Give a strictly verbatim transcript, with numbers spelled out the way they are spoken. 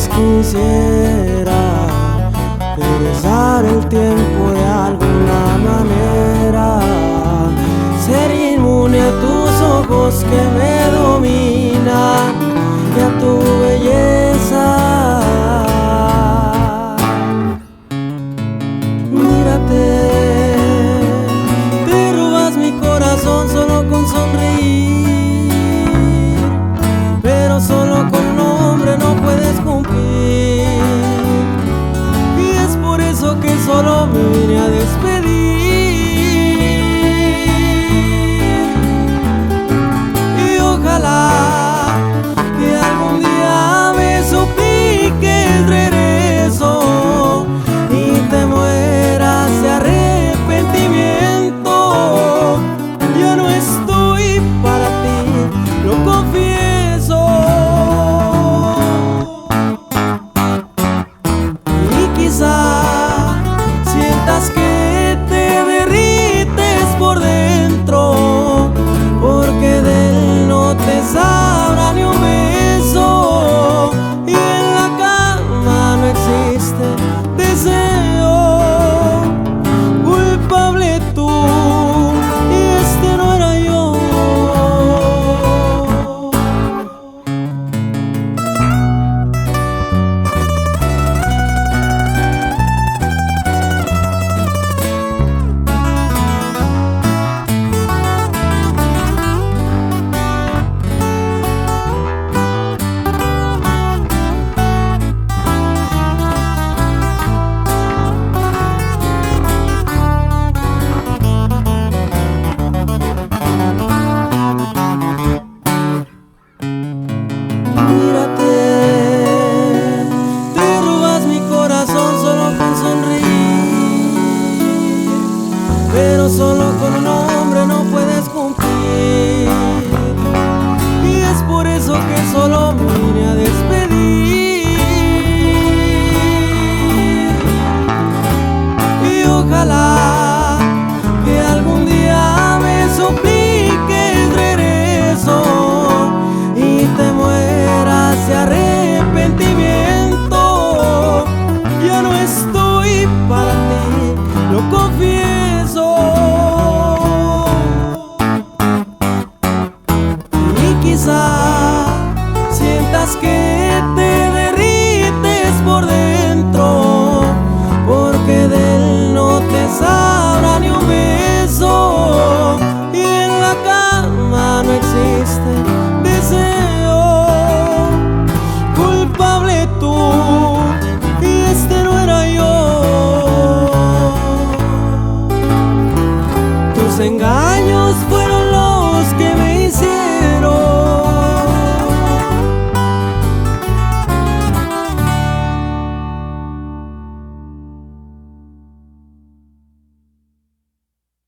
veces quisiera regresar el tiempo de alguna manera, ser inmune a tus ojos que me dominan y a tu belleza. Mírate, te robas mi corazón solo con sonreír, pero solo con un hombre no puedes cumplir, y es por eso que solo me vine a despedir. Y ojalá que algún día me supliques regreso y te mueras de arrepentimiento. Ya no estoy para ti, lo confieso. Y quizá sientas que te derrites por dentro, porque de él no te sabrá ni un beso, y en la cama no existe deseo. Culpable tú, y este no era yo. Mírate, te robas mi corazón solo con sonreír, pero solo con un hombre no puedes cumplir, y es por eso que solo me vine a despedir. Y ojalá que algún día me supliques regreso y te mueras de arrepentimiento. Ya no estoy para ti, lo confieso. Y quizá sientas que te